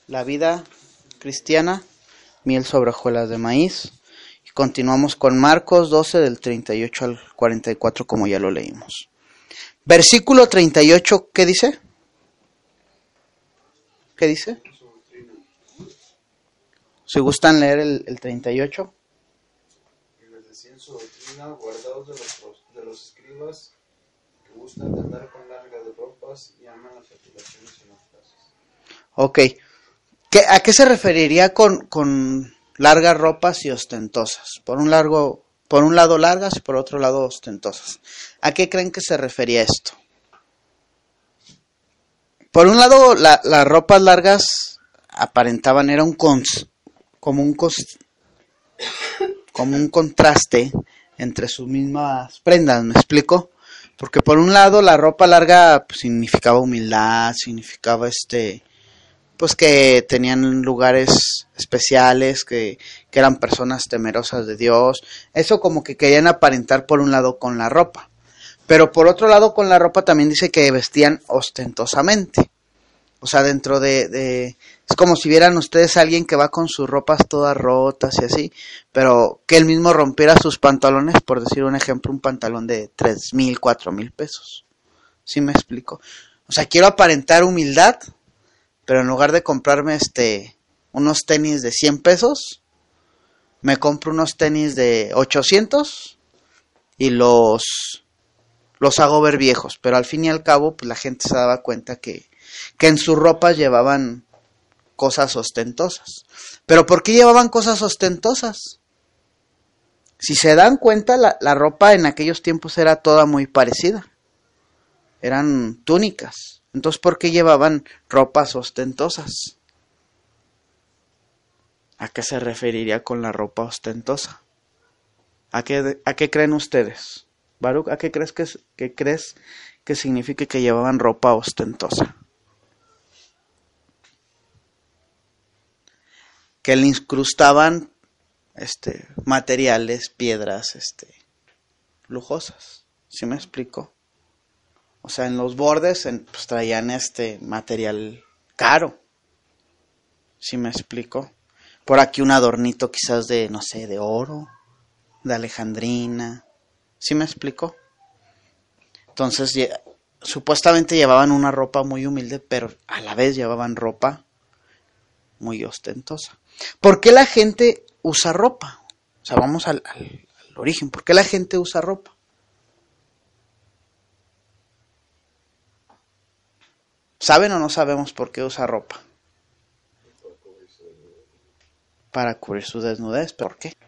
La vida cristiana, miel sobre hojuelas de maíz. Y continuamos con Marcos 12 del 38 al 44 como ya lo leímos. Versículo 38, ¿qué dice? ¿Qué dice? Si gustan leer el 38. Y les decía en su doctrina, guardaos de los escribas que gustan de andar con largas ropas y aman las fatigaciones y las plazas. Ok. ¿A qué se referiría con largas ropas y ostentosas? Por un lado largas y por otro lado ostentosas. ¿A qué creen que se refería esto? Por un lado, las ropas largas aparentaban, era como un contraste entre sus mismas prendas, ¿me explico? Porque por un lado la ropa larga pues, significaba humildad, significaba pues que tenían lugares especiales, que eran personas temerosas de Dios. Eso como que querían aparentar por un lado con la ropa. Pero por otro lado con la ropa también dice que vestían ostentosamente. O sea, dentro de es como si vieran ustedes a alguien que va con sus ropas todas rotas y así, pero que él mismo rompiera sus pantalones, por decir un ejemplo, un pantalón de 3,000, 4,000 pesos. ¿Sí me explico? O sea, quiero aparentar humildad, pero en lugar de comprarme unos tenis de 100 pesos, me compro unos tenis de 800 y los hago ver viejos. Pero al fin y al cabo, pues la gente se daba cuenta que en sus ropas llevaban cosas ostentosas. ¿Pero por qué llevaban cosas ostentosas? Si se dan cuenta, la ropa en aquellos tiempos era toda muy parecida. Eran túnicas. Entonces, ¿por qué llevaban ropas ostentosas? ¿A qué se referiría con la ropa ostentosa? ¿A qué creen ustedes? Baruch, ¿a qué crees que signifique que llevaban ropa ostentosa? Que le incrustaban materiales, piedras, lujosas. ¿Sí me explico? O sea, en los bordes pues traían material caro. ¿Sí me explico? Por aquí un adornito quizás de, no sé, de oro, de alejandrina. ¿Sí me explico? Entonces, supuestamente llevaban una ropa muy humilde, pero a la vez llevaban ropa muy ostentosa. ¿Por qué la gente usa ropa? O sea, vamos al origen. ¿Por qué la gente usa ropa? ¿Saben o no sabemos por qué usa ropa? Para cubrir su desnudez. ¿Por qué?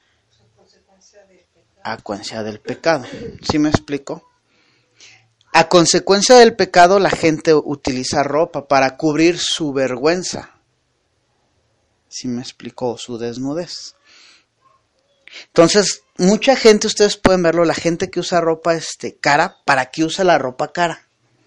A consecuencia del pecado. ¿Sí me explico? A consecuencia del pecado, la gente utiliza ropa para cubrir su vergüenza. ¿Sí me explico? Su desnudez. Entonces, mucha gente, ustedes pueden verlo, la gente que usa ropa cara, ¿para qué usa la ropa cara?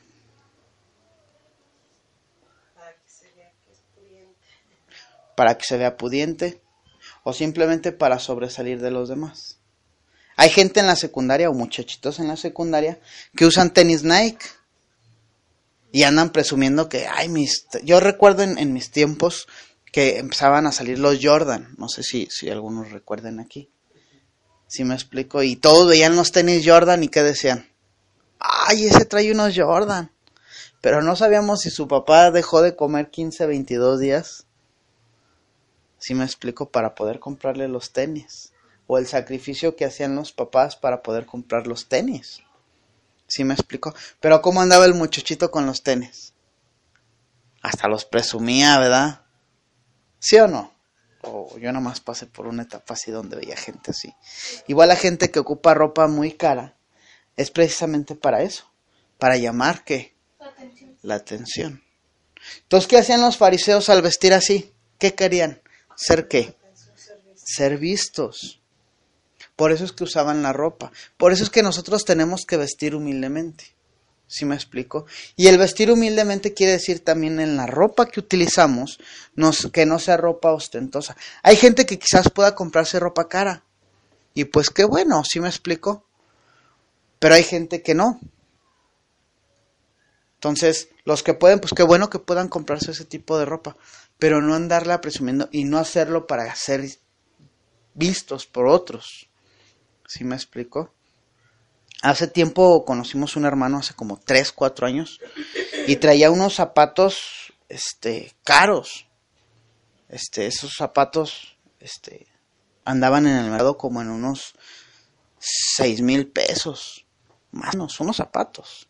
Para que se vea pudiente o simplemente para sobresalir de los demás. Hay gente en la secundaria o muchachitos en la secundaria que usan tenis Nike y andan presumiendo que, yo recuerdo en mis tiempos que empezaban a salir los Jordan, no sé si algunos recuerden aquí. ¿Sí me explico? Y todos veían los tenis Jordan y ¿qué decían? Ese trae unos Jordan. Pero no sabíamos si su papá dejó de comer 15, 22 días. ¿Sí me explico? Para poder comprarle los tenis. O el sacrificio que hacían los papás para poder comprar los tenis. ¿Sí me explico? Pero ¿cómo andaba el muchachito con los tenis? Hasta los presumía, ¿verdad? ¿Sí o no? O yo nomás pasé por una etapa así donde veía gente así. Igual la gente que ocupa ropa muy cara es precisamente para eso. Para llamar, ¿qué? La atención. Entonces, ¿qué hacían los fariseos al vestir así? ¿Qué querían? ¿Ser qué? Ser vistos. Por eso es que usaban la ropa. Por eso es que nosotros tenemos que vestir humildemente. ¿Sí me explico? Y el vestir humildemente quiere decir también en la ropa que utilizamos, que no sea ropa ostentosa. Hay gente que quizás pueda comprarse ropa cara. Y pues qué bueno, ¿sí me explico? Pero hay gente que no. Entonces, los que pueden, pues qué bueno que puedan comprarse ese tipo de ropa, pero no andarla presumiendo y no hacerlo para ser vistos por otros. ¿Sí me explico? Hace tiempo conocimos un hermano, hace como 3, 4 años, y traía unos zapatos, caros. Esos zapatos, andaban en el mercado como en unos 6,000 pesos. Más o menos, unos zapatos.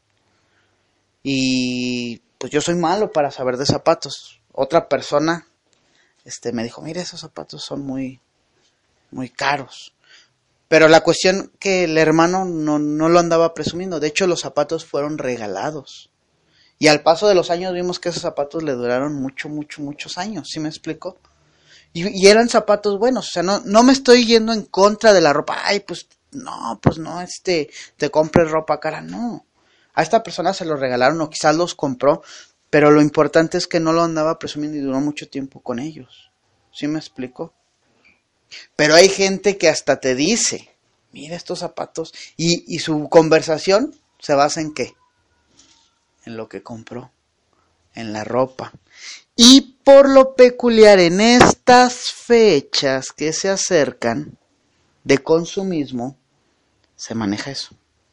Y pues yo soy malo para saber de zapatos. Otra persona, me dijo, mira, esos zapatos son muy, muy caros. Pero la cuestión que el hermano no lo andaba presumiendo. De hecho, los zapatos fueron regalados. Y al paso de los años vimos que esos zapatos le duraron muchos años. ¿Sí me explico? Y eran zapatos buenos. O sea, no me estoy yendo en contra de la ropa. Ay, pues no, te compres ropa cara. No. A esta persona se los regalaron o quizás los compró. Pero lo importante es que no lo andaba presumiendo y duró mucho tiempo con ellos. ¿Sí me explico? Pero hay gente que hasta te dice, mira estos zapatos, y su conversación se basa en ¿qué? En lo que compró, en la ropa. Y por lo peculiar, en estas fechas que se acercan de consumismo, se maneja eso.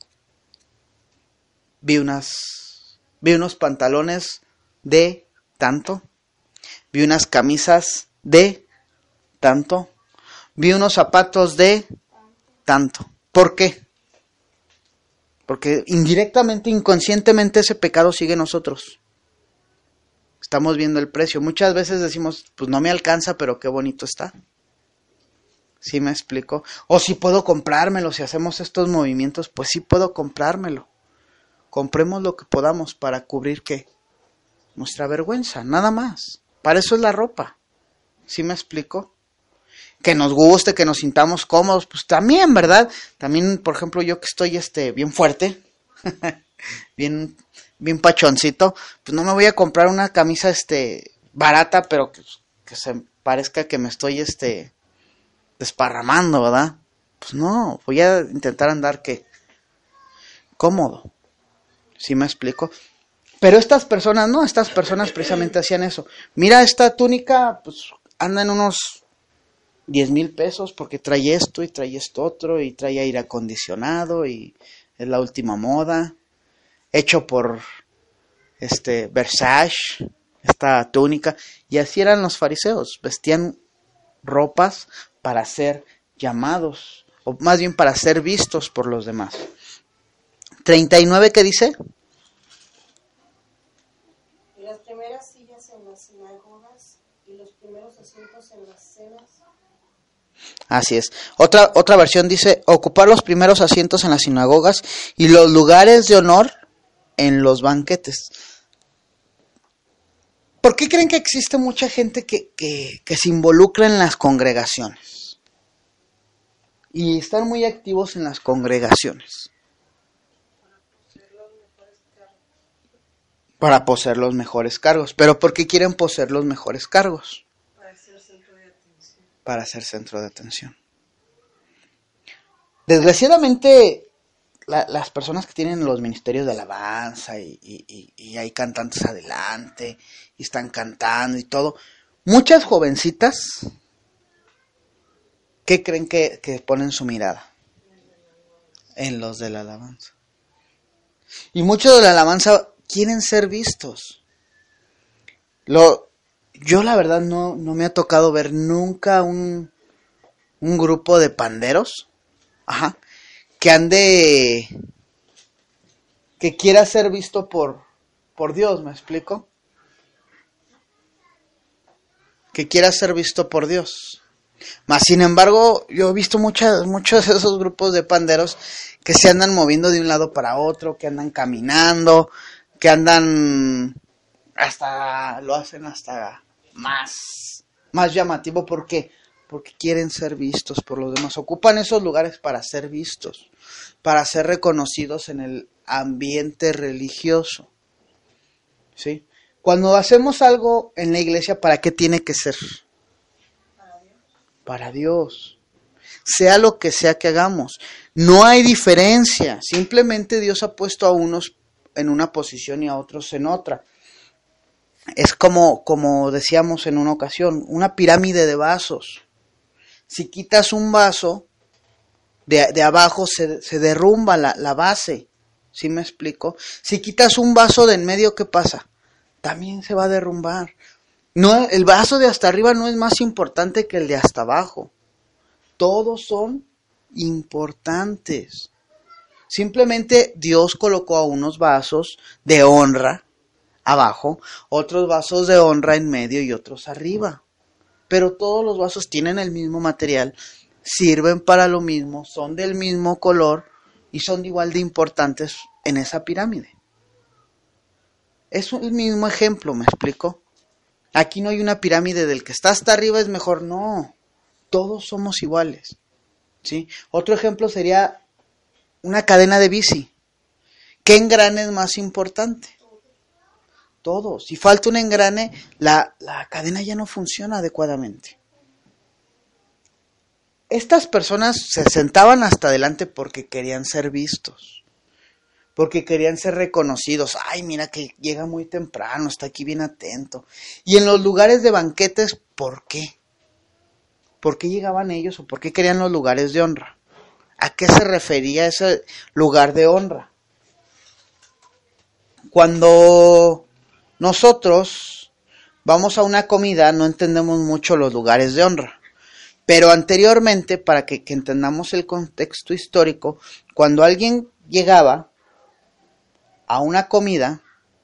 Vi unos pantalones de tanto, vi unas camisas de tanto, vi unos zapatos de tanto. ¿Por qué? Porque indirectamente, inconscientemente ese pecado sigue en nosotros. Estamos viendo el precio. Muchas veces decimos, pues no me alcanza, pero qué bonito está. ¿Sí me explico? O si puedo comprármelo, si hacemos estos movimientos, pues sí puedo comprármelo. Compremos lo que podamos para cubrir ¿qué? Nuestra vergüenza, nada más. Para eso es la ropa. ¿Sí me explico? Que nos guste, que nos sintamos cómodos, pues también, ¿verdad? También, por ejemplo, yo que estoy bien fuerte, bien pachoncito, pues no me voy a comprar una camisa barata, pero que se parezca que me estoy desparramando, ¿verdad? Pues no, voy a intentar andar cómodo. ¿Sí me explico? Pero estas personas precisamente hacían eso. Mira, esta túnica, pues anda en unos 10,000 pesos porque trae esto y trae esto otro y trae aire acondicionado y es la última moda, hecho por Versace, esta túnica. Y así eran los fariseos, vestían ropas para ser llamados, o más bien para ser vistos por los demás. 39, ¿qué dice? Las primeras sillas en las sinagogas y los primeros asientos en las cenas. Así es. Otra versión dice, ocupar los primeros asientos en las sinagogas y los lugares de honor en los banquetes. ¿Por qué creen que existe mucha gente que se involucra en las congregaciones? Y están muy activos en las congregaciones. Para poseer los mejores cargos. ¿Pero por qué quieren poseer los mejores cargos? Para ser centro de atención. Para ser centro de atención. Desgraciadamente, las personas que tienen los ministerios de alabanza y hay cantantes adelante y están cantando y todo, muchas jovencitas, ¿qué creen que ponen su mirada? En los de la alabanza. Y muchos de la alabanza quieren ser vistos. Yo la verdad no me ha tocado ver nunca un grupo de panderos, que quiera ser visto por Dios, ¿me explico? Que quiera ser visto por Dios. Mas sin embargo, yo he visto muchos de esos grupos de panderos que se andan moviendo de un lado para otro, que andan caminando, que andan lo hacen hasta más llamativo. ¿Por qué? Porque quieren ser vistos por los demás. Ocupan esos lugares para ser vistos, para ser reconocidos en el ambiente religioso. ¿Sí? Cuando hacemos algo en la iglesia, ¿para qué tiene que ser? Para Dios. Sea lo que sea que hagamos. No hay diferencia. Simplemente Dios ha puesto a unos en una posición y a otros en otra. Es como decíamos en una ocasión, una pirámide de vasos. Si quitas un vaso, de abajo se derrumba la base. ¿Sí me explico? Si quitas un vaso de en medio, ¿qué pasa? También se va a derrumbar. No, el vaso de hasta arriba no es más importante que el de hasta abajo. Todos son importantes. Simplemente Dios colocó a unos vasos de honra abajo, otros vasos de honra en medio y otros arriba. Pero todos los vasos tienen el mismo material, sirven para lo mismo, son del mismo color y son igual de importantes en esa pirámide. Es el mismo ejemplo, ¿me explico? Aquí no hay una pirámide del que está hasta arriba es mejor, no. Todos somos iguales, ¿sí? Otro ejemplo sería una cadena de bici. ¿Qué engrane es más importante? Todo. Si falta un engrane, la cadena ya no funciona adecuadamente. Estas personas se sentaban hasta adelante porque querían ser vistos, porque querían ser reconocidos. Ay, mira que llega muy temprano, está aquí bien atento. Y en los lugares de banquetes, ¿por qué? ¿Por qué llegaban ellos o por qué querían los lugares de honra? ¿A qué se refería ese lugar de honra? Cuando nosotros vamos a una comida, no entendemos mucho los lugares de honra. Pero anteriormente, para que entendamos el contexto histórico, cuando alguien llegaba a una comida,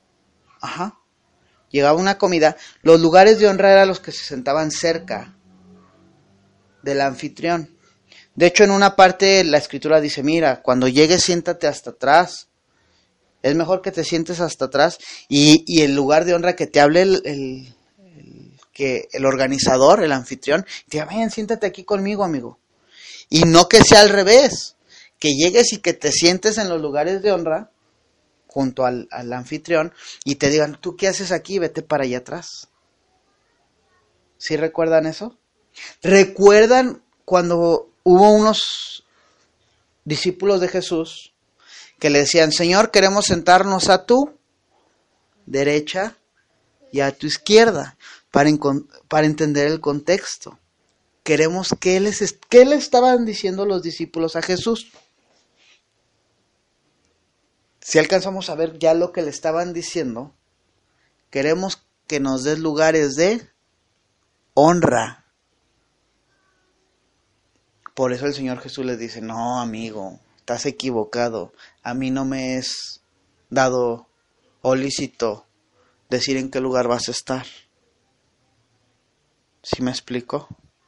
los lugares de honra eran los que se sentaban cerca del anfitrión. De hecho, en una parte la escritura dice, mira, cuando llegues siéntate hasta atrás. Es mejor que te sientes hasta atrás y el lugar de honra que te hable el organizador, el anfitrión, te diga, ven, siéntate aquí conmigo, amigo. Y no que sea al revés, que llegues y que te sientes en los lugares de honra junto al anfitrión y te digan, ¿tú qué haces aquí? Vete para allá atrás. ¿Sí recuerdan eso? ¿Recuerdan cuando hubo unos discípulos de Jesús que le decían, Señor, queremos sentarnos a tu derecha y a tu izquierda, para entender el contexto? Queremos ¿qué le estaban diciendo los discípulos a Jesús? Si alcanzamos a ver ya lo que le estaban diciendo, queremos que nos des lugares de honra. Por eso el Señor Jesús les dice, no, amigo, estás equivocado. A mí no me es dado o lícito decir en qué lugar vas a estar. ¿Sí me explico?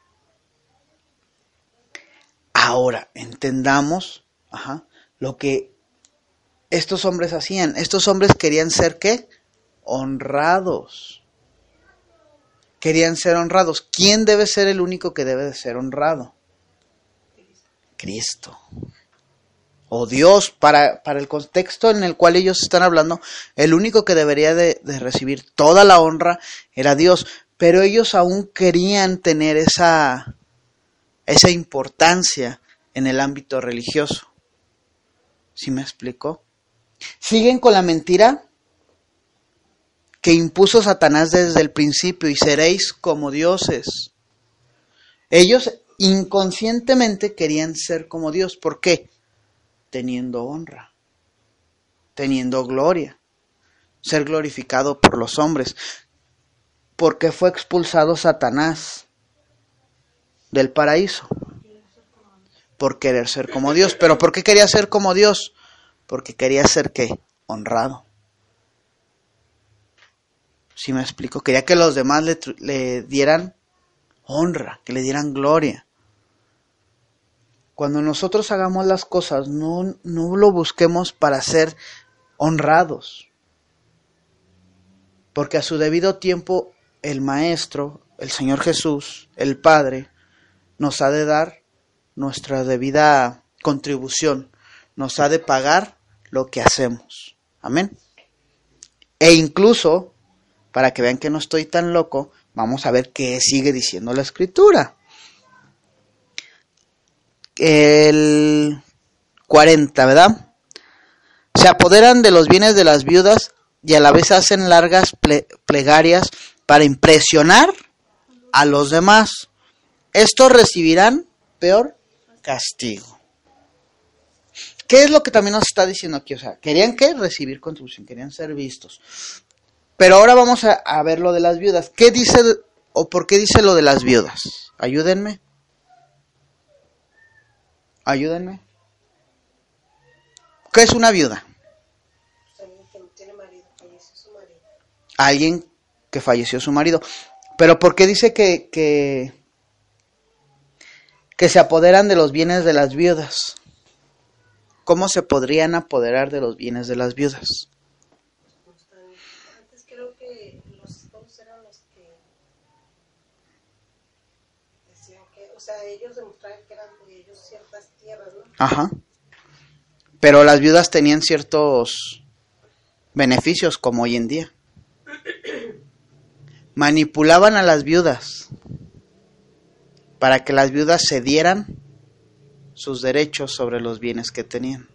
Ahora, entendamos lo que estos hombres hacían. Estos hombres querían ser, ¿qué? Honrados. Querían ser honrados. ¿Quién debe ser el único que debe de ser honrado? Cristo. O Dios, para el contexto en el cual ellos están hablando, el único que debería de recibir toda la honra era Dios. Pero ellos aún querían tener esa importancia en el ámbito religioso. ¿Sí me explico? Siguen con la mentira que impuso Satanás desde el principio, y seréis como dioses. Ellos inconscientemente querían ser como Dios. ¿Por qué? Teniendo honra, teniendo gloria, ser glorificado por los hombres. Porque fue expulsado Satanás del paraíso por querer ser como Dios. ¿Pero por qué quería ser como Dios? Porque quería ser, ¿qué? Honrado. ¿Sí me explico? Quería que los demás le dieran honra, que le dieran gloria. Cuando nosotros hagamos las cosas, no lo busquemos para ser honrados. Porque a su debido tiempo, el Maestro, el Señor Jesús, el Padre, nos ha de dar nuestra debida contribución. Nos ha de pagar lo que hacemos. Amén. E incluso, para que vean que no estoy tan loco, vamos a ver qué sigue diciendo la Escritura. El 40, ¿verdad? Se apoderan de los bienes de las viudas y a la vez hacen largas plegarias para impresionar a los demás. Estos recibirán peor castigo. ¿Qué es lo que también nos está diciendo aquí? O sea, querían que recibir contribución, querían ser vistos. Pero ahora vamos a ver lo de las viudas. ¿Qué dice o por qué dice lo de las viudas? Ayúdenme. Ayúdenme. ¿Qué es una viuda? Alguien que no tiene marido, falleció su marido. Alguien que falleció su marido. Pero ¿por qué dice que se apoderan de los bienes de las viudas? ¿Cómo se podrían apoderar de los bienes de las viudas? Antes creo que los esposos eran los que decían que, o sea, ellos demostraban que eran de ellos ciertas tierras, ¿no? Ajá. Pero las viudas tenían ciertos beneficios como hoy en día. Manipulaban a las viudas para que las viudas cedieran sus derechos sobre los bienes que tenían.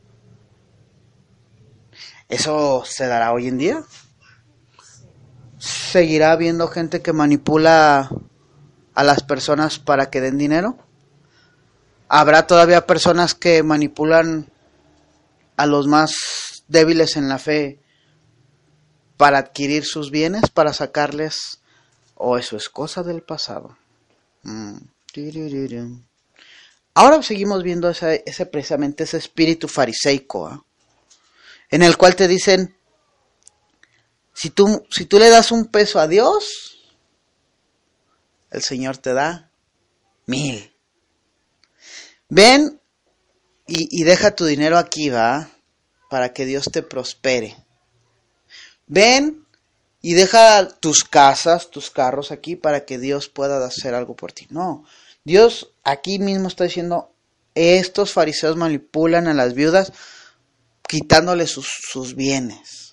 ¿Eso se dará hoy en día? ¿Seguirá habiendo gente que manipula a las personas para que den dinero? ¿Habrá todavía personas que manipulan a los más débiles en la fe para adquirir sus bienes, para sacarles? ¿O eso es cosa del pasado? Ahora seguimos viendo precisamente ese espíritu fariseico, ¿eh? En el cual te dicen, si tú le das $1 a Dios, el Señor te da 1000. Ven y deja tu dinero aquí, ¿va? Para que Dios te prospere. Ven y deja tus casas, tus carros aquí para que Dios pueda hacer algo por ti. No, Dios aquí mismo está diciendo, estos fariseos manipulan a las viudas quitándoles sus bienes.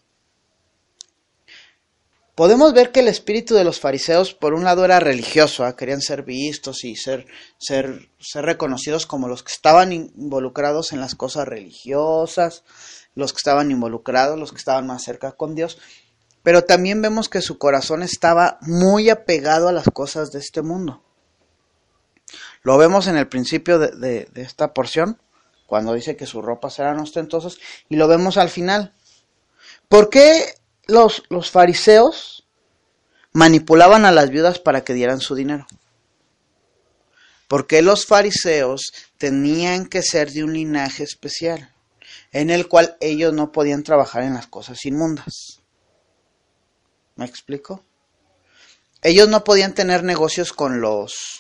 Podemos ver que el espíritu de los fariseos, por un lado, era religioso, ¿eh? Querían ser vistos y ser reconocidos como los que estaban involucrados en las cosas religiosas, los que estaban involucrados, los que estaban más cerca con Dios. Pero también vemos que su corazón estaba muy apegado a las cosas de este mundo. Lo vemos en el principio de esta porción, cuando dice que sus ropas eran ostentosas, y lo vemos al final. ¿Por qué los fariseos manipulaban a las viudas para que dieran su dinero? Porque los fariseos tenían que ser de un linaje especial, en el cual ellos no podían trabajar en las cosas inmundas. ¿Me explico? Ellos no podían tener negocios con los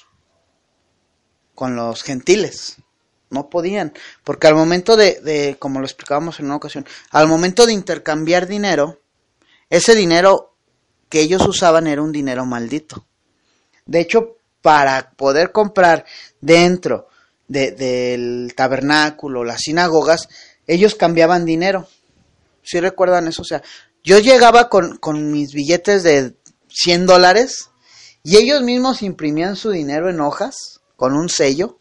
gentiles. No podían, porque al momento de como lo explicábamos en una ocasión, al momento de intercambiar dinero, ese dinero que ellos usaban era un dinero maldito. De hecho, para poder comprar dentro del tabernáculo, las sinagogas, ellos cambiaban dinero. ¿Sí recuerdan eso? O sea, yo llegaba con mis billetes de $100 y ellos mismos imprimían su dinero en hojas con un sello.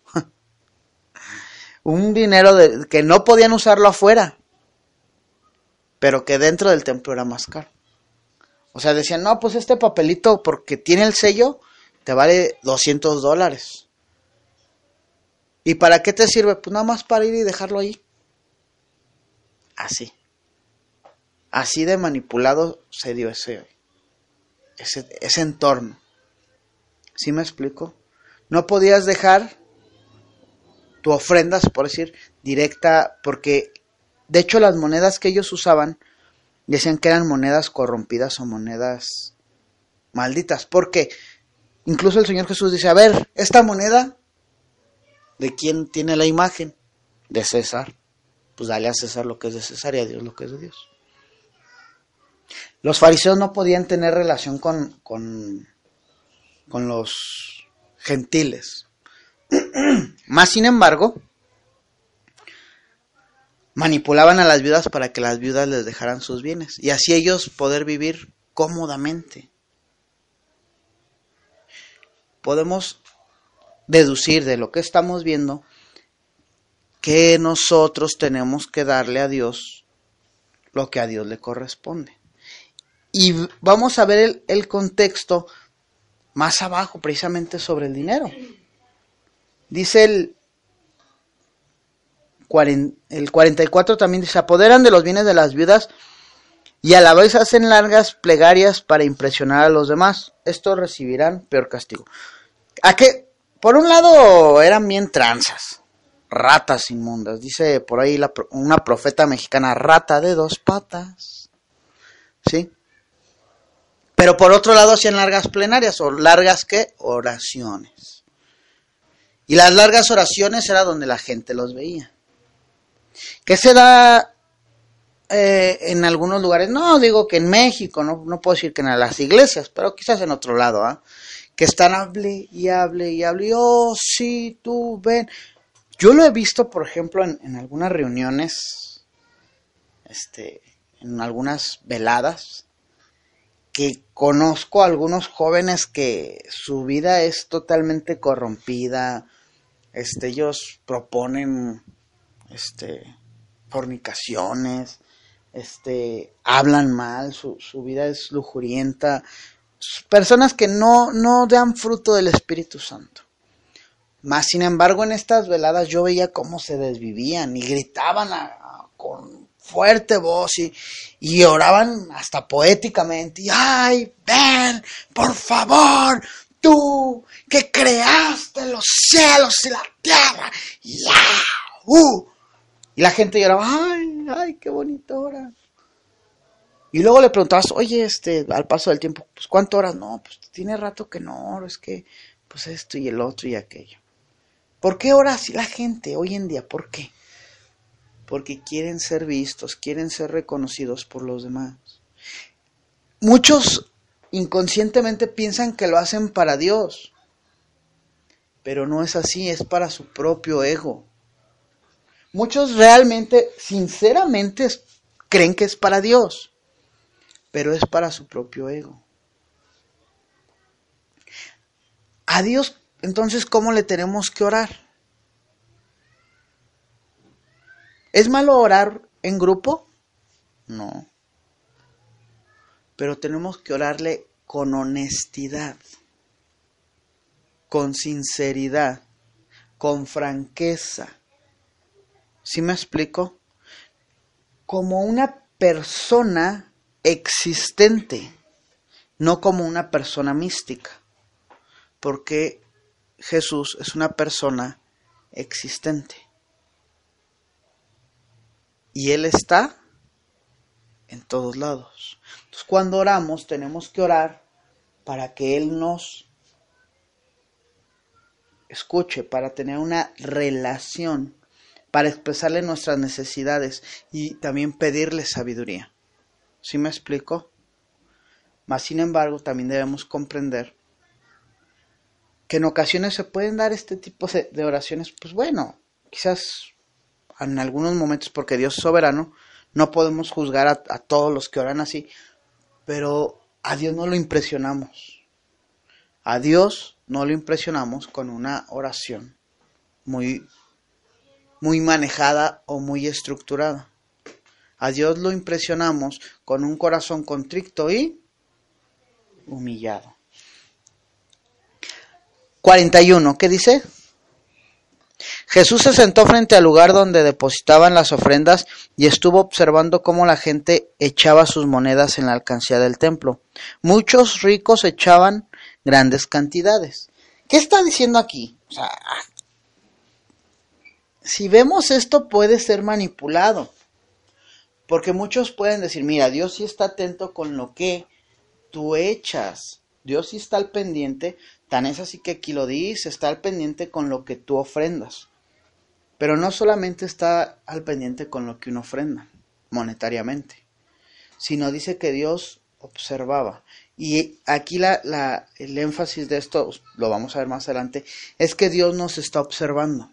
Un dinero que no podían usarlo afuera, pero que dentro del templo era más caro. O sea, decían, no, pues este papelito, porque tiene el sello, te vale $200. ¿Y para qué te sirve? Pues nada más para ir y dejarlo ahí. Así de manipulado se dio ese entorno. ¿Sí me explico? No podías dejar tu ofrenda, se puede decir, directa, porque de hecho las monedas que ellos usaban decían que eran monedas corrompidas o monedas malditas, porque incluso el Señor Jesús dice, a ver, esta moneda, ¿de quién tiene la imagen? De César. Pues dale a César lo que es de César y a Dios lo que es de Dios. Los fariseos no podían tener relación con los gentiles. Más sin embargo, manipulaban a las viudas para que las viudas les dejaran sus bienes y así ellos poder vivir cómodamente. Podemos deducir de lo que estamos viendo que nosotros tenemos que darle a Dios lo que a Dios le corresponde. Y vamos a ver el contexto más abajo, precisamente sobre el dinero. Dice el 44 también, dice, se apoderan de los bienes de las viudas y a la vez hacen largas plegarias para impresionar a los demás. Estos recibirán peor castigo. ¿A qué? Por un lado eran bien tranzas, ratas inmundas. Dice por ahí una profeta mexicana, rata de dos patas. ¿Sí? Pero por otro lado hacían largas plenarias, o largas ¿qué? Oraciones. Y las largas oraciones era donde la gente los veía. ¿Qué se da en algunos lugares? No, digo que en México, no puedo decir que en las iglesias, pero quizás en otro lado, que están hable y hable y hable, y oh, sí, tú ven. Yo lo he visto, por ejemplo, en algunas reuniones, en algunas veladas, que conozco a algunos jóvenes que su vida es totalmente corrompida. Ellos proponen fornicaciones, hablan mal, su vida es lujurienta. Personas que no dan fruto del Espíritu Santo. Mas, sin embargo, en estas veladas yo veía cómo se desvivían y gritaban con fuerte voz y oraban hasta poéticamente. Y, ¡ay, ven, por favor, tú que creaste los cielos y la tierra! Y la gente lloraba, ¡ay, qué bonito ora! Y luego le preguntabas, oye, al paso del tiempo, pues, ¿cuánto oras? No, pues, tiene rato que no oro, es que, pues, esto y el otro y aquello. ¿Por qué ora así la gente hoy en día? ¿Por qué? Porque quieren ser vistos, quieren ser reconocidos por los demás. Muchos inconscientemente piensan que lo hacen para Dios, pero no es así, es para su propio ego. Muchos realmente, sinceramente, creen que es para Dios, pero es para su propio ego. A Dios, entonces, ¿cómo le tenemos que orar? ¿Es malo orar en grupo? No. Pero tenemos que orarle con honestidad, con sinceridad, con franqueza. ¿Sí me explico? Como una persona existente, no como una persona mística. Porque Jesús es una persona existente. Y Él está en todos lados. Entonces, cuando oramos, tenemos que orar para que Él nos escuche, para tener una relación, para expresarle nuestras necesidades y también pedirle sabiduría. ¿Sí me explico? Mas, sin embargo, también debemos comprender que en ocasiones se pueden dar este tipo de oraciones, pues bueno, quizás en algunos momentos, porque Dios es soberano, no podemos juzgar a todos los que oran así, pero a Dios no lo impresionamos. A Dios no lo impresionamos con una oración muy manejada o muy estructurada. A Dios lo impresionamos con un corazón contrito y humillado. 41, ¿qué dice? Jesús se sentó frente al lugar donde depositaban las ofrendas y estuvo observando cómo la gente echaba sus monedas en la alcancía del templo. Muchos ricos echaban grandes cantidades. ¿Qué está diciendo aquí? O sea, si vemos esto puede ser manipulado. Porque muchos pueden decir, mira, Dios sí está atento con lo que tú echas. Dios sí está al pendiente. Tan es así que aquí lo dice, está al pendiente con lo que tú ofrendas. Pero no solamente está al pendiente con lo que uno ofrenda, monetariamente, sino dice que Dios observaba. Y aquí el énfasis de esto, lo vamos a ver más adelante, es que Dios nos está observando.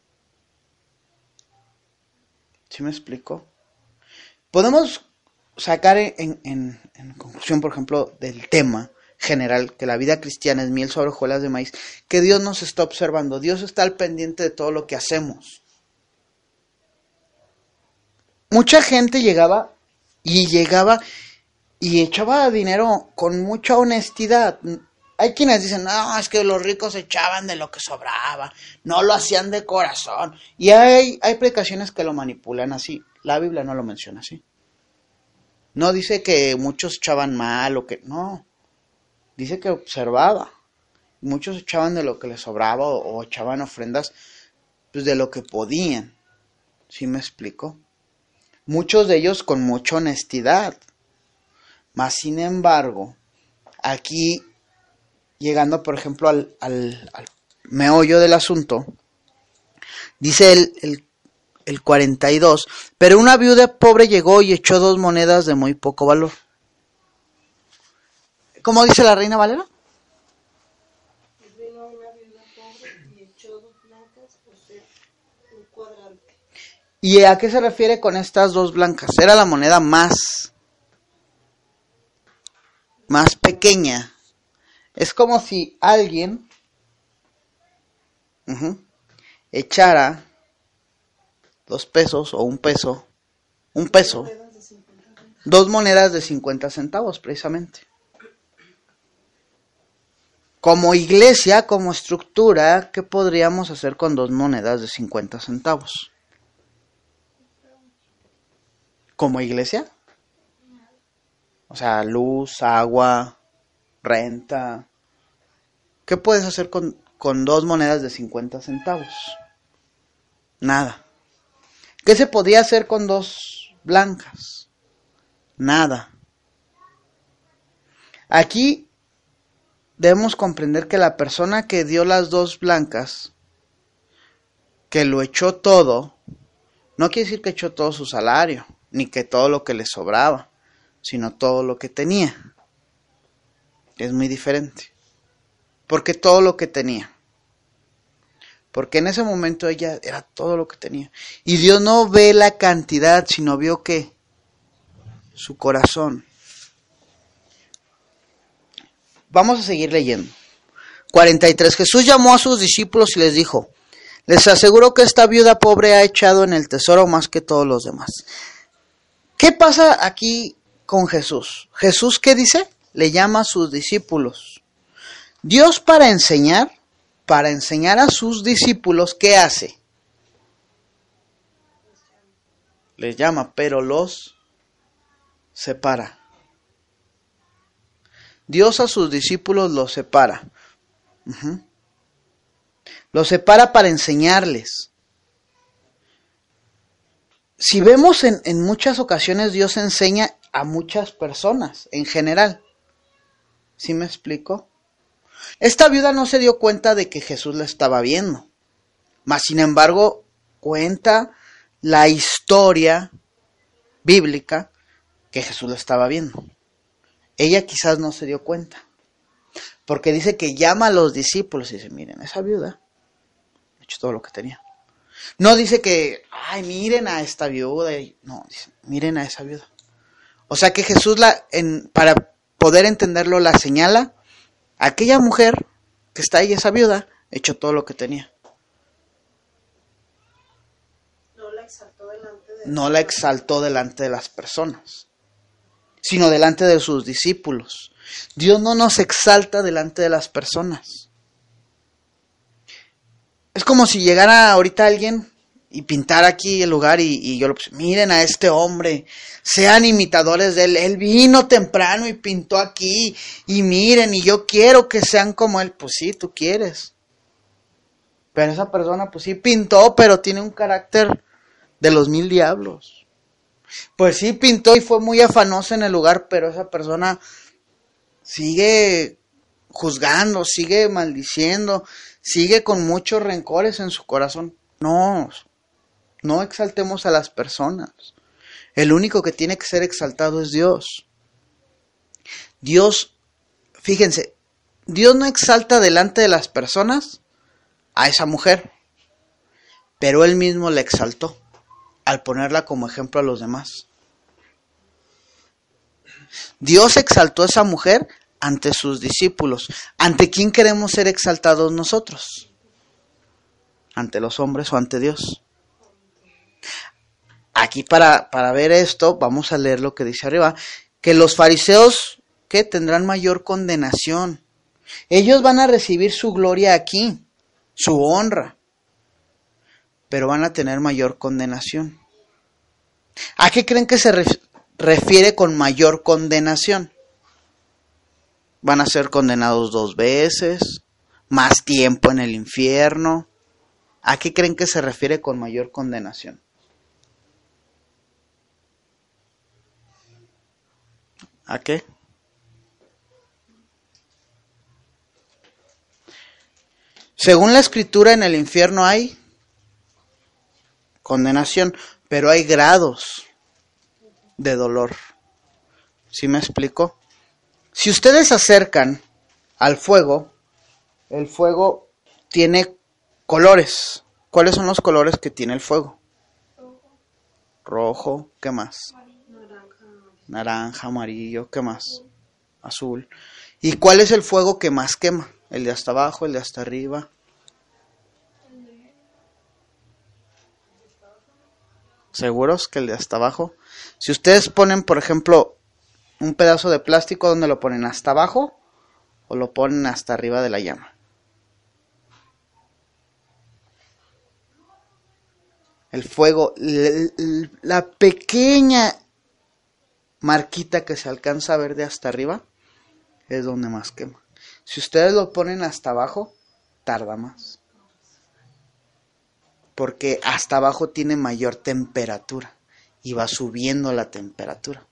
¿Sí me explico? Podemos sacar en conclusión, por ejemplo, del tema general, que la vida cristiana es miel sobre hojuelas de maíz, que Dios nos está observando, Dios está al pendiente de todo lo que hacemos. Mucha gente llegaba Y llegaba y echaba dinero con mucha honestidad. Hay quienes dicen, no, es que los ricos echaban de lo que sobraba, no lo hacían de corazón. Y hay predicaciones que lo manipulan así. La Biblia no lo menciona así. No dice que muchos echaban mal o que... No, dice que observaba. Muchos echaban de lo que les sobraba o echaban ofrendas pues, de lo que podían. ¿Sí me explico? Muchos de ellos con mucha honestidad. Mas, sin embargo, aquí, llegando por ejemplo al meollo del asunto, dice el 42, pero una viuda pobre llegó y echó 2 monedas de muy poco valor. ¿Cómo dice la Reina Valera? Vino una viuda pobre y echó 2 blancas, o sea, un cuadrante. ¿Y a qué se refiere con estas 2 blancas? Era la moneda más pequeña. Es como si alguien echara 2 pesos o un peso, 2 monedas de 50 centavos precisamente. Como iglesia, como estructura, ¿qué podríamos hacer con 2 monedas de 50 centavos? ¿Como iglesia? O sea, luz, agua, renta. ¿Qué puedes hacer con 2 monedas de 50 centavos? Nada. ¿Qué se podía hacer con 2 blancas? Nada. Aquí debemos comprender que la persona que dio las 2 blancas, que lo echó todo, no quiere decir que echó todo su salario, ni que todo lo que le sobraba, sino todo lo que tenía. Es muy diferente. ¿Por qué todo lo que tenía? Porque en ese momento ella era todo lo que tenía. Y Dios no ve la cantidad, sino vio ¿qué? Su corazón. Vamos a seguir leyendo. 43. Jesús llamó a sus discípulos y les dijo, les aseguro que esta viuda pobre ha echado en el tesoro más que todos los demás. ¿Qué pasa aquí con Jesús? ¿Jesús qué dice? Le llama a sus discípulos. Dios para enseñar a sus discípulos, ¿qué hace? Les llama, pero los separa. Dios a sus discípulos los separa. Los separa para enseñarles. Si vemos en muchas ocasiones, Dios enseña a muchas personas, en general. ¿Sí me explico? Esta viuda no se dio cuenta de que Jesús la estaba viendo. Mas, sin embargo, cuenta la historia bíblica que Jesús la estaba viendo. Ella quizás no se dio cuenta. Porque dice que llama a los discípulos y dice, miren, esa viuda ha hecho todo lo que tenía. No dice que, ay, miren a esta viuda. No, dice, miren a esa viuda. O sea que Jesús, para poder entenderlo, la señala. Aquella mujer que está ahí, esa viuda, echó todo lo que tenía. No la exaltó delante de las personas, sino delante de sus discípulos. Dios no nos exalta delante de las personas. Es como si llegara ahorita alguien y pintara aquí el lugar y yo lo puse, miren a este hombre, sean imitadores de él. Él vino temprano y pintó aquí y miren, y yo quiero que sean como él. Pues sí, tú quieres. Pero esa persona pues sí pintó, pero tiene un carácter de los 1000 diablos. Pues sí pintó y fue muy afanoso en el lugar, pero esa persona sigue juzgando, sigue maldiciendo, sigue con muchos rencores en su corazón. No exaltemos a las personas. El único que tiene que ser exaltado es Dios. Dios, fíjense, Dios no exalta delante de las personas a esa mujer, pero Él mismo la exaltó al ponerla como ejemplo a los demás. Dios exaltó a esa mujer ante sus discípulos. ¿Ante quién queremos ser exaltados nosotros? ¿Ante los hombres o ante Dios? aquí para ver esto, vamos a leer lo que dice arriba, que los fariseos, ¿qué? Tendrán mayor condenación. Ellos van a recibir su gloria aquí, su honra, pero van a tener mayor condenación. ¿A qué creen que se refiere con mayor condenación? Van a ser condenados 2 veces, más tiempo en el infierno. ¿A qué creen que se refiere con mayor condenación? ¿A qué? Según la escritura, en el infierno hay condenación, pero hay grados de dolor. ¿Sí me explico? Si ustedes se acercan al fuego, el fuego tiene colores. ¿Cuáles son los colores que tiene el fuego? Rojo, ¿qué más? Naranja, amarillo, ¿qué más? Azul. ¿Y cuál es el fuego que más quema? ¿El de hasta abajo, el de hasta arriba? ¿Seguros que el de hasta abajo? Si ustedes ponen, por ejemplo, un pedazo de plástico, ¿dónde lo ponen? ¿Hasta abajo o lo ponen hasta arriba de la llama? El fuego, la pequeña marquita que se alcanza a ver de hasta arriba, es donde más quema. Si ustedes lo ponen hasta abajo, tarda más. Porque hasta abajo tiene mayor temperatura y va subiendo la temperatura.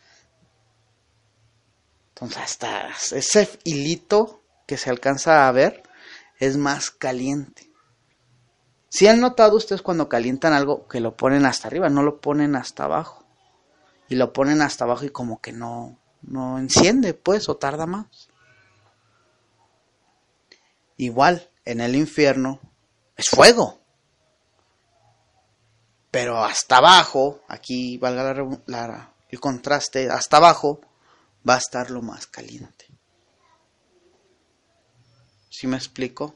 Entonces hasta ese hilito que se alcanza a ver es más caliente. Si han notado ustedes cuando calientan algo que lo ponen hasta arriba, no lo ponen hasta abajo. Y lo ponen hasta abajo y como que no enciende, pues, o tarda más. Igual, en el infierno es fuego. Pero hasta abajo, aquí valga el contraste, hasta abajo va a estar lo más caliente. ¿Sí me explico?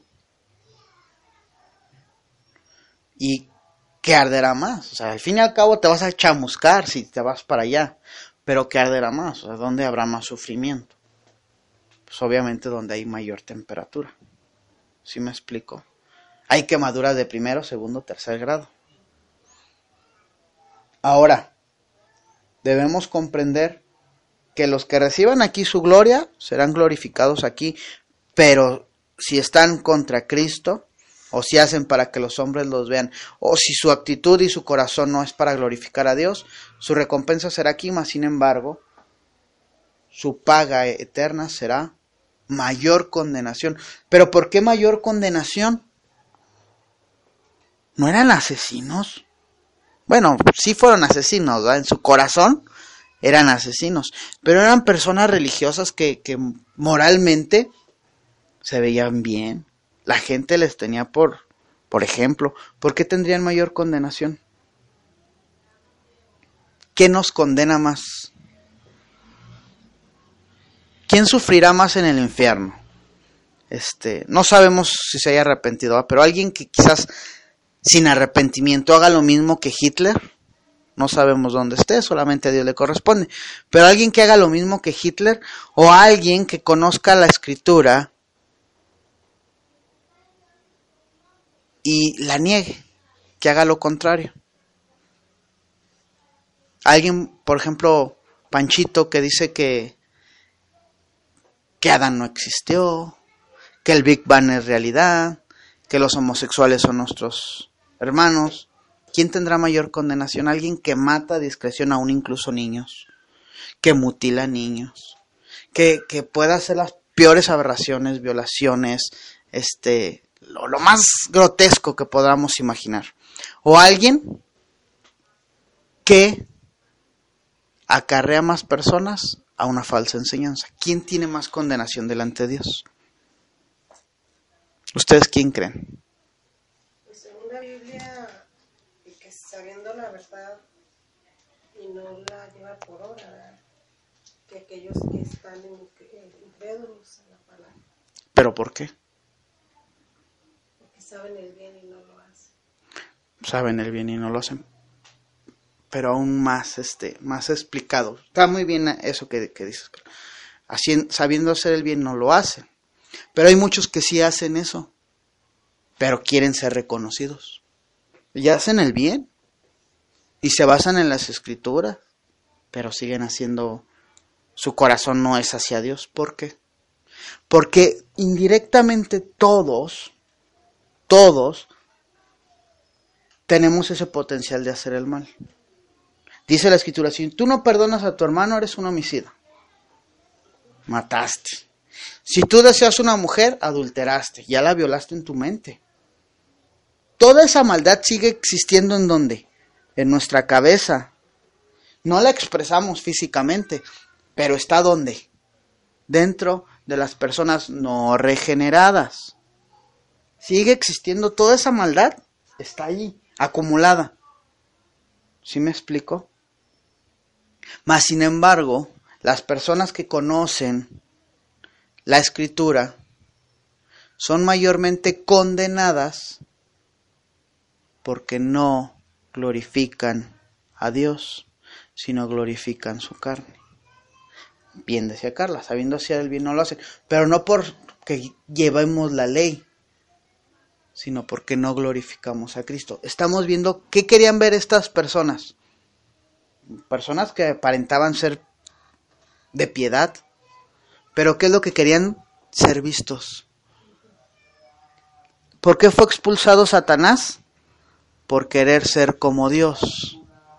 ¿Y qué arderá más? O sea, al fin y al cabo te vas a chamuscar si te vas para allá. Pero ¿qué arderá más? O sea, ¿dónde habrá más sufrimiento? Pues obviamente donde hay mayor temperatura. ¿Sí me explico? Hay quemaduras de primero, segundo, tercer grado. Ahora, debemos comprender que los que reciban aquí su gloria serán glorificados aquí, pero si están contra Cristo, o si hacen para que los hombres los vean, o si su actitud y su corazón no es para glorificar a Dios, su recompensa será aquí, mas sin embargo, su paga eterna será mayor condenación. ¿Pero por qué mayor condenación? ¿No eran asesinos? Bueno, sí fueron asesinos, ¿verdad? En su corazón eran asesinos, pero eran personas religiosas que moralmente se veían bien. La gente les tenía por ejemplo. ¿Por qué tendrían mayor condenación? ¿Qué nos condena más? ¿Quién sufrirá más en el infierno? No sabemos si se haya arrepentido, ¿verdad? Pero alguien que quizás sin arrepentimiento haga lo mismo que Hitler. No sabemos dónde esté, solamente a Dios le corresponde. Pero alguien que haga lo mismo que Hitler, o alguien que conozca la escritura y la niegue, que haga lo contrario. Alguien, por ejemplo, Panchito, que dice que Adán no existió, que el Big Bang es realidad, que los homosexuales son nuestros hermanos. ¿Quién tendrá mayor condenación? Alguien que mata a discreción aún incluso niños, que mutila niños, que pueda hacer las peores aberraciones, violaciones, lo más grotesco que podamos imaginar. O alguien que acarrea más personas a una falsa enseñanza. ¿Quién tiene más condenación delante de Dios? ¿Ustedes quién creen? Pues según la Biblia, el que sabiendo la verdad y no la lleva por obra, ¿verdad? Que aquellos que están incrédulos a la palabra. ¿Pero por qué? Porque saben el bien y no lo hacen. Saben el bien y no lo hacen. pero aún más, más explicado. Está muy bien eso que dices. Sabiendo hacer el bien no lo hacen. Pero hay muchos que sí hacen eso, pero quieren ser reconocidos. Y hacen el bien y se basan en las escrituras, pero siguen haciendo, su corazón no es hacia Dios. ¿Por qué? Porque indirectamente todos tenemos ese potencial de hacer el mal. Dice la escritura, si tú no perdonas a tu hermano, eres un homicida. Mataste. Si tú deseas una mujer, adulteraste, ya la violaste en tu mente. Toda esa maldad sigue existiendo ¿en dónde? En nuestra cabeza. No la expresamos físicamente, pero está ¿dónde? Dentro de las personas no regeneradas. Sigue existiendo toda esa maldad, está allí, acumulada. ¿Sí me explico? Mas sin embargo, las personas que conocen la escritura son mayormente condenadas porque no glorifican a Dios, sino glorifican su carne. Bien decía Carla, sabiendo hacer el bien no lo hacen, pero no porque llevemos la ley, sino porque no glorificamos a Cristo. Estamos viendo qué querían ver estas personas. Personas que aparentaban ser de piedad, pero ¿qué es lo que querían? Ser vistos. ¿Por qué fue expulsado Satanás? Por querer ser como Dios.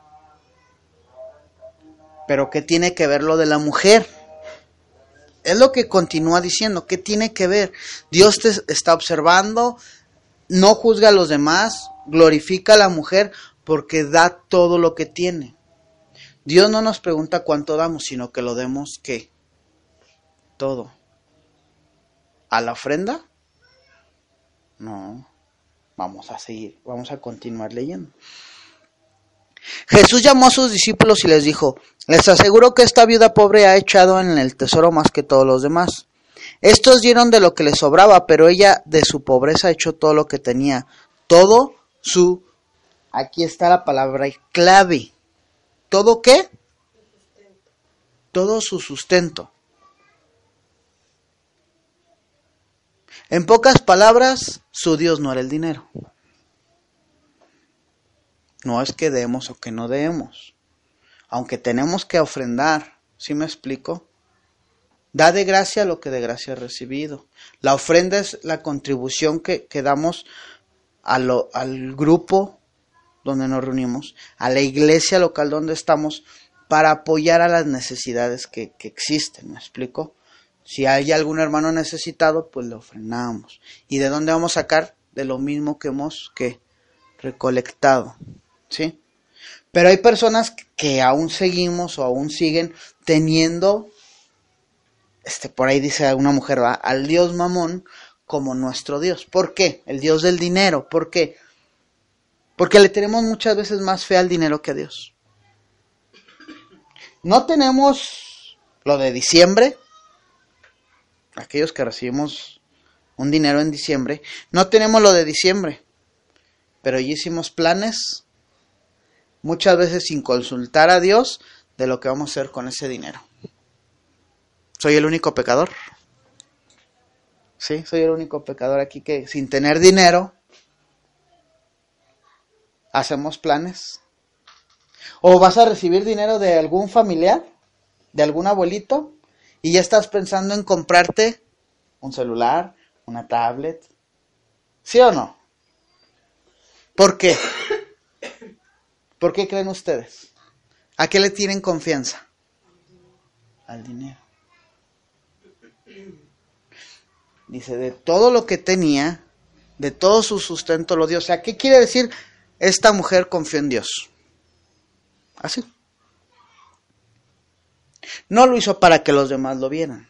Pero ¿qué tiene que ver lo de la mujer? Es lo que continúa diciendo. ¿Qué tiene que ver? Dios te está observando, no juzga a los demás, glorifica a la mujer porque da todo lo que tiene. Dios no nos pregunta cuánto damos, sino que lo demos ¿qué? Todo. ¿A la ofrenda? No. Vamos a seguir, vamos a continuar leyendo. Jesús llamó a sus discípulos y les dijo, les aseguro que esta viuda pobre ha echado en el tesoro más que todos los demás. Estos dieron de lo que les sobraba, pero ella de su pobreza echó todo lo que tenía. Aquí está la palabra clave. ¿Todo qué? Todo su sustento. En pocas palabras, su Dios no era el dinero. No es que demos o que no demos. Aunque tenemos que ofrendar, ¿sí me explico? Da de gracia lo que de gracia has recibido. La ofrenda es la contribución que damos al grupo donde nos reunimos, a la iglesia local donde estamos, para apoyar a las necesidades que existen, ¿me explico? Si hay algún hermano necesitado, pues le ofrendamos. ¿Y de dónde vamos a sacar? De lo mismo que hemos recolectado, ¿sí? Pero hay personas que aún seguimos o aún siguen teniendo, por ahí dice una mujer, ¿va? Al Dios Mamón como nuestro Dios. ¿Por qué? El Dios del dinero. ¿Por qué? Porque le tenemos muchas veces más fe al dinero que a Dios. No tenemos lo de diciembre. Aquellos que recibimos un dinero en diciembre, no tenemos lo de diciembre. Pero ya hicimos planes, muchas veces sin consultar a Dios, de lo que vamos a hacer con ese dinero. ¿Soy el único pecador? Sí, soy el único pecador aquí que sin tener dinero hacemos planes. ¿O vas a recibir dinero de algún familiar, de algún abuelito, y ya estás pensando en comprarte un celular, una tablet? ¿Sí o no? ¿Por qué? ¿Por qué creen ustedes? ¿A qué le tienen confianza? Al dinero. Dice, de todo lo que tenía, de todo su sustento lo dio. O sea, ¿qué quiere decir? Esta mujer confió en Dios. Así. No lo hizo para que los demás lo vieran.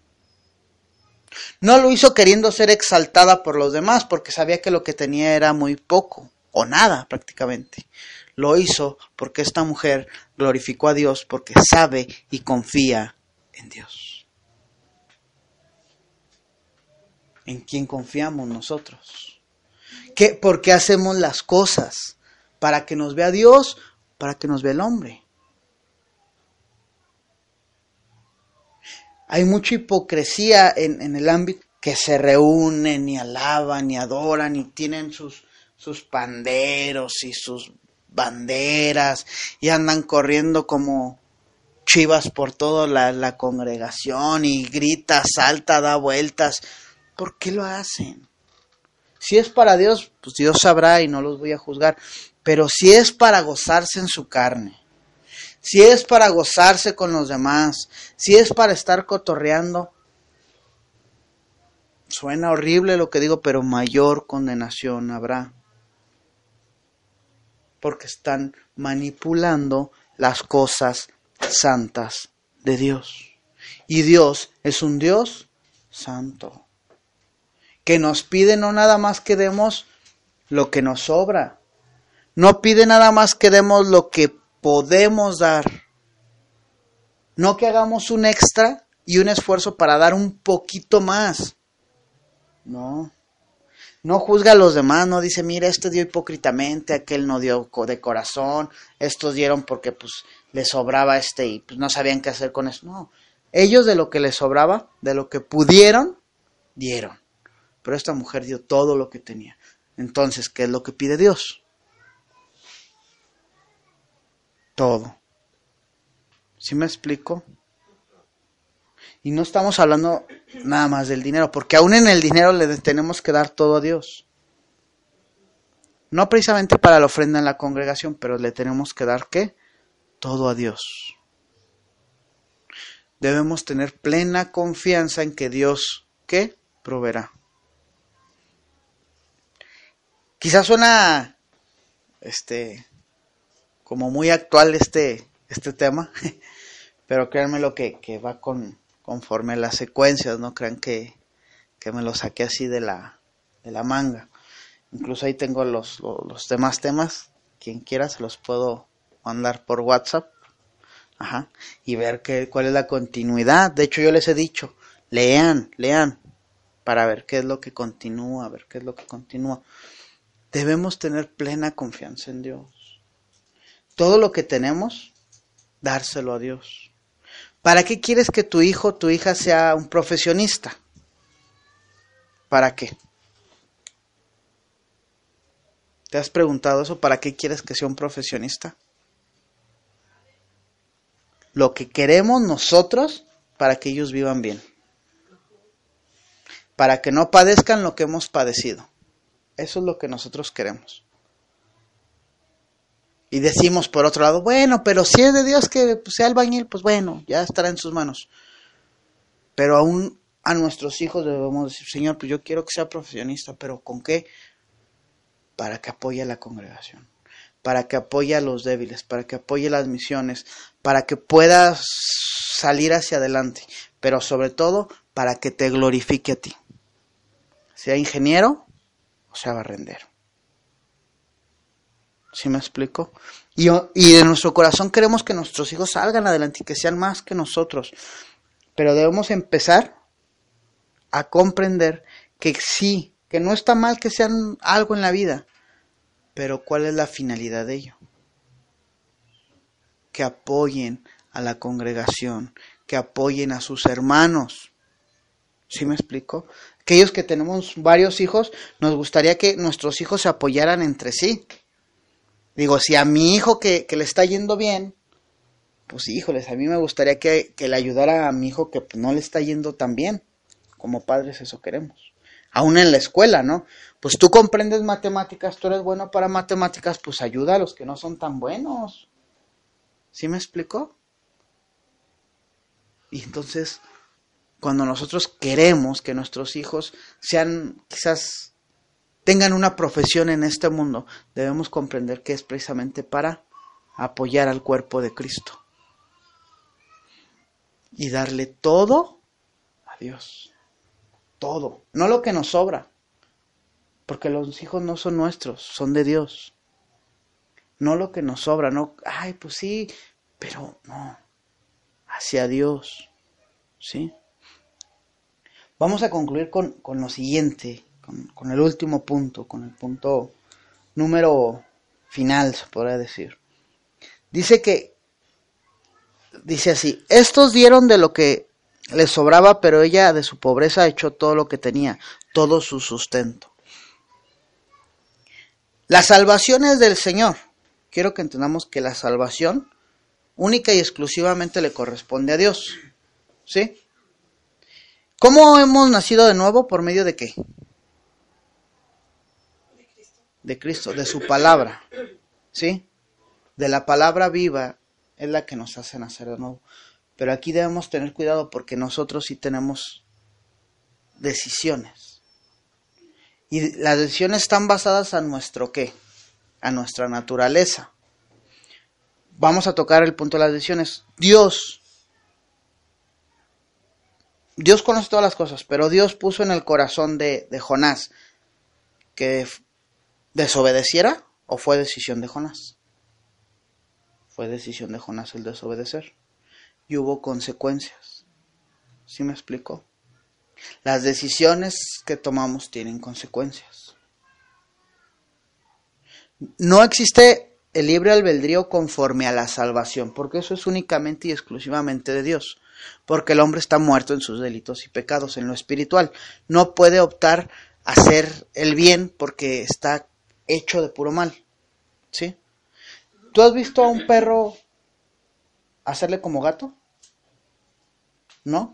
No lo hizo queriendo ser exaltada por los demás, porque sabía que lo que tenía era muy poco, o nada prácticamente. Lo hizo porque esta mujer glorificó a Dios, porque sabe y confía en Dios. ¿En quién confiamos nosotros? ¿Por qué hacemos las cosas? ¿Para que nos vea Dios para que nos vea el hombre. Hay mucha hipocresía en el ámbito que se reúnen y alaban y adoran y tienen sus panderos y sus banderas y andan corriendo como chivas por toda la congregación y grita, salta, da vueltas. ¿Por qué lo hacen? Si es para Dios, pues Dios sabrá y no los voy a juzgar. Pero si es para gozarse en su carne, si es para gozarse con los demás, si es para estar cotorreando, suena horrible lo que digo, pero mayor condenación habrá. Porque están manipulando las cosas santas de Dios. Y Dios es un Dios santo, que nos pide no nada más que demos lo que nos sobra. No pide nada más que demos lo que podemos dar. No que hagamos un extra y un esfuerzo para dar un poquito más. No. No juzga a los demás, no dice, mira, este dio hipócritamente, aquel no dio de corazón, estos dieron porque pues les sobraba y pues no sabían qué hacer con eso. No, ellos de lo que les sobraba, de lo que pudieron, dieron. Pero esta mujer dio todo lo que tenía. Entonces, ¿qué es lo que pide Dios? Todo. ¿Sí me explico? Y no estamos hablando nada más del dinero, porque aún en el dinero le tenemos que dar todo a Dios. No precisamente para la ofrenda en la congregación, pero le tenemos que dar ¿qué? Todo a Dios. Debemos tener plena confianza en que Dios ¿qué? Proveerá. Quizás suena como muy actual este tema, pero créanme lo que va conforme las secuencias, no crean que me lo saqué así de la manga. Incluso ahí tengo los demás temas, quien quiera se los puedo mandar por WhatsApp, y ver cuál es la continuidad. De hecho yo les he dicho, lean, para ver qué es lo que continúa, Debemos tener plena confianza en Dios. Todo lo que tenemos, dárselo a Dios. ¿Para qué quieres que tu hijo o tu hija sea un profesionista? ¿Para qué? ¿Te has preguntado eso? ¿Para qué quieres que sea un profesionista? Lo que queremos nosotros para que ellos vivan bien. Para que no padezcan lo que hemos padecido. Eso es lo que nosotros queremos. Y decimos por otro lado, bueno, pero si es de Dios que sea albañil, pues bueno, ya estará en sus manos. Pero aún a nuestros hijos debemos decir, Señor, pues yo quiero que sea profesionista, pero ¿con qué? Para que apoye a la congregación, para que apoye a los débiles, para que apoye las misiones, para que pueda salir hacia adelante, pero sobre todo para que te glorifique a ti. Sea ingeniero o sea barrendero. ¿Sí me explico? Y en nuestro corazón queremos que nuestros hijos salgan adelante y que sean más que nosotros. Pero debemos empezar a comprender que sí, que no está mal que sean algo en la vida, pero ¿cuál es la finalidad de ello? Que apoyen a la congregación, que apoyen a sus hermanos. ¿Sí me explico? Aquellos que tenemos varios hijos, nos gustaría que nuestros hijos se apoyaran entre sí. Digo, si a mi hijo que le está yendo bien, pues híjoles, a mí me gustaría que le ayudara a mi hijo que no le está yendo tan bien. Como padres eso queremos. Aún en la escuela, ¿no? Pues tú comprendes matemáticas, tú eres bueno para matemáticas, pues ayuda a los que no son tan buenos. ¿Sí me explicó? Y entonces, cuando nosotros queremos que nuestros hijos sean, quizás tengan una profesión en este mundo, debemos comprender que es precisamente para apoyar al cuerpo de Cristo. Y darle todo a Dios. Todo. No lo que nos sobra. Porque los hijos no son nuestros, son de Dios. No lo que nos sobra, no, ay, pues sí, pero no. Hacia Dios. ¿Sí? Vamos a concluir con lo siguiente, con el último punto, con el punto número final, se podría decir. Dice así, estos dieron de lo que les sobraba, pero ella de su pobreza echó todo lo que tenía, todo su sustento. La salvación es del Señor. Quiero que entendamos que la salvación única y exclusivamente le corresponde a Dios. ¿Sí? ¿Cómo hemos nacido de nuevo? ¿Por medio de qué? De Cristo, de su palabra. ¿Sí? De la palabra viva es la que nos hace nacer de nuevo. Pero aquí debemos tener cuidado porque nosotros sí tenemos decisiones. Y las decisiones están basadas a nuestro ¿qué? A nuestra naturaleza. Vamos a tocar el punto de las decisiones. Dios conoce todas las cosas, pero Dios puso en el corazón de Jonás que desobedeciera, ¿o fue decisión de Jonás? Fue decisión de Jonás el desobedecer. Y hubo consecuencias. ¿Sí me explico? Las decisiones que tomamos tienen consecuencias. No existe el libre albedrío conforme a la salvación, porque eso es únicamente y exclusivamente de Dios. Porque el hombre está muerto en sus delitos y pecados, en lo espiritual. No puede optar a hacer el bien porque está hecho de puro mal. ¿Sí? ¿Tú has visto a un perro hacerle como gato? ¿No?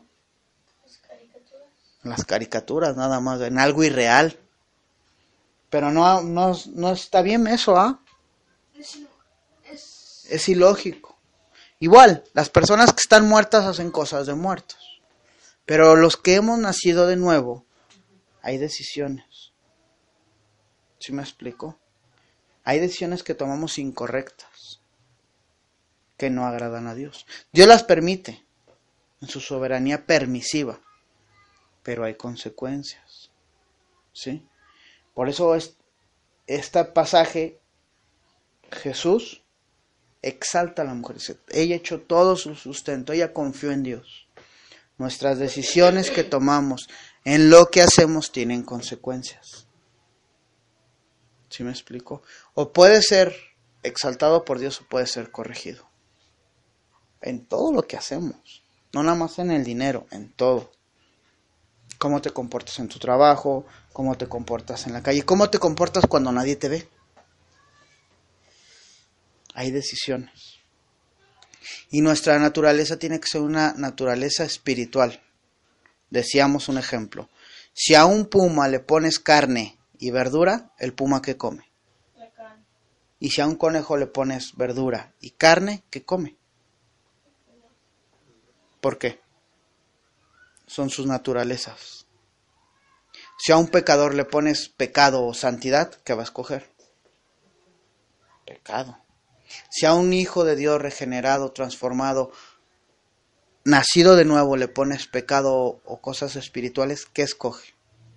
Las caricaturas nada más, en algo irreal. Pero no está bien eso, ¿ah? Es ilógico. Igual, las personas que están muertas hacen cosas de muertos. Pero los que hemos nacido de nuevo, hay decisiones. ¿Sí me explico? Hay decisiones que tomamos incorrectas, que no agradan a Dios. Dios las permite, en su soberanía permisiva, pero hay consecuencias. ¿Sí? Por eso este pasaje, Jesús exalta a la mujer. Ella echó todo su sustento, ella confió en Dios. Nuestras decisiones que tomamos, en lo que hacemos, tienen consecuencias. ¿Sí me explico? O puede ser exaltado por Dios o puede ser corregido. En todo lo que hacemos. No nada más en el dinero, en todo. Cómo te comportas en tu trabajo, cómo te comportas en la calle, cómo te comportas cuando nadie te ve. Hay decisiones. Y nuestra naturaleza tiene que ser una naturaleza espiritual. Decíamos un ejemplo. Si a un puma le pones carne y verdura, ¿el puma qué come? La carne. Y si a un conejo le pones verdura y carne, ¿qué come? ¿Por qué? Son sus naturalezas. Si a un pecador le pones pecado o santidad, ¿qué va a escoger? Pecado. Si a un hijo de Dios regenerado, transformado, nacido de nuevo, le pones pecado o cosas espirituales, ¿qué escoge?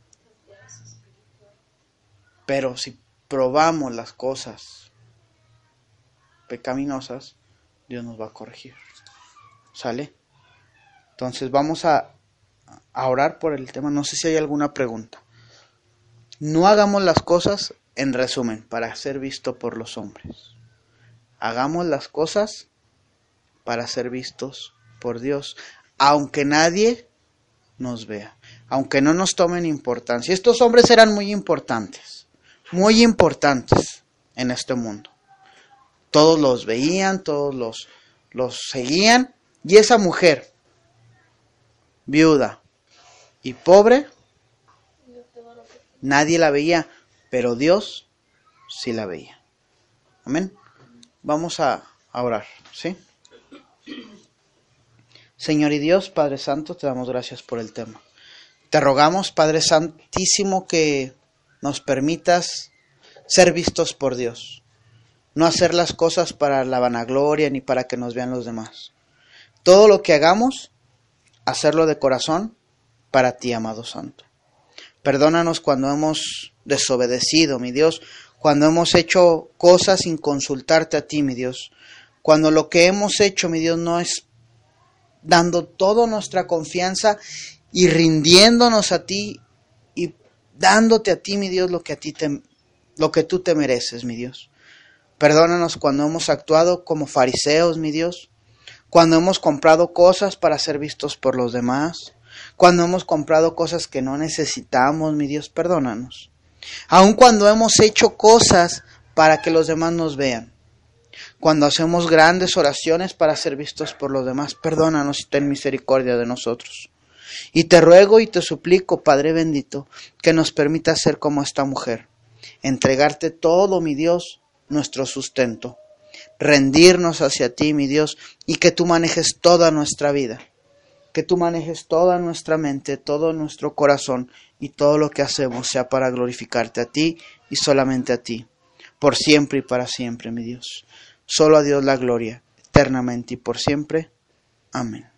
Pero si probamos las cosas pecaminosas, Dios nos va a corregir. ¿Sale? Entonces vamos a orar por el tema. No sé si hay alguna pregunta. No hagamos las cosas, en resumen, para ser visto por los hombres. Hagamos las cosas para ser vistos por Dios, aunque nadie nos vea, aunque no nos tomen importancia. Estos hombres eran muy importantes en este mundo. Todos los veían, todos los seguían, y esa mujer, viuda y pobre, nadie la veía, pero Dios sí la veía. Amén. Vamos a orar, ¿sí? Señor y Dios, Padre Santo, te damos gracias por el tema. Te rogamos, Padre Santísimo, que nos permitas ser vistos por Dios. No hacer las cosas para la vanagloria ni para que nos vean los demás. Todo lo que hagamos, hacerlo de corazón para ti, amado Santo. Perdónanos cuando hemos desobedecido, mi Dios, cuando hemos hecho cosas sin consultarte a ti, mi Dios. Cuando lo que hemos hecho, mi Dios, no es dando toda nuestra confianza y rindiéndonos a ti y dándote a ti, mi Dios, lo que tú te mereces, mi Dios. Perdónanos cuando hemos actuado como fariseos, mi Dios, cuando hemos comprado cosas para ser vistos por los demás, cuando hemos comprado cosas que no necesitamos, mi Dios, perdónanos. Aun cuando hemos hecho cosas para que los demás nos vean, cuando hacemos grandes oraciones para ser vistos por los demás, perdónanos y ten misericordia de nosotros. Y te ruego y te suplico, Padre bendito, que nos permita ser como esta mujer, entregarte todo, mi Dios, nuestro sustento, rendirnos hacia ti, mi Dios, y que tú manejes toda nuestra vida, que tú manejes toda nuestra mente, todo nuestro corazón, y todo lo que hacemos sea para glorificarte a ti y solamente a ti, por siempre y para siempre, mi Dios. Solo a Dios la gloria, eternamente y por siempre. Amén.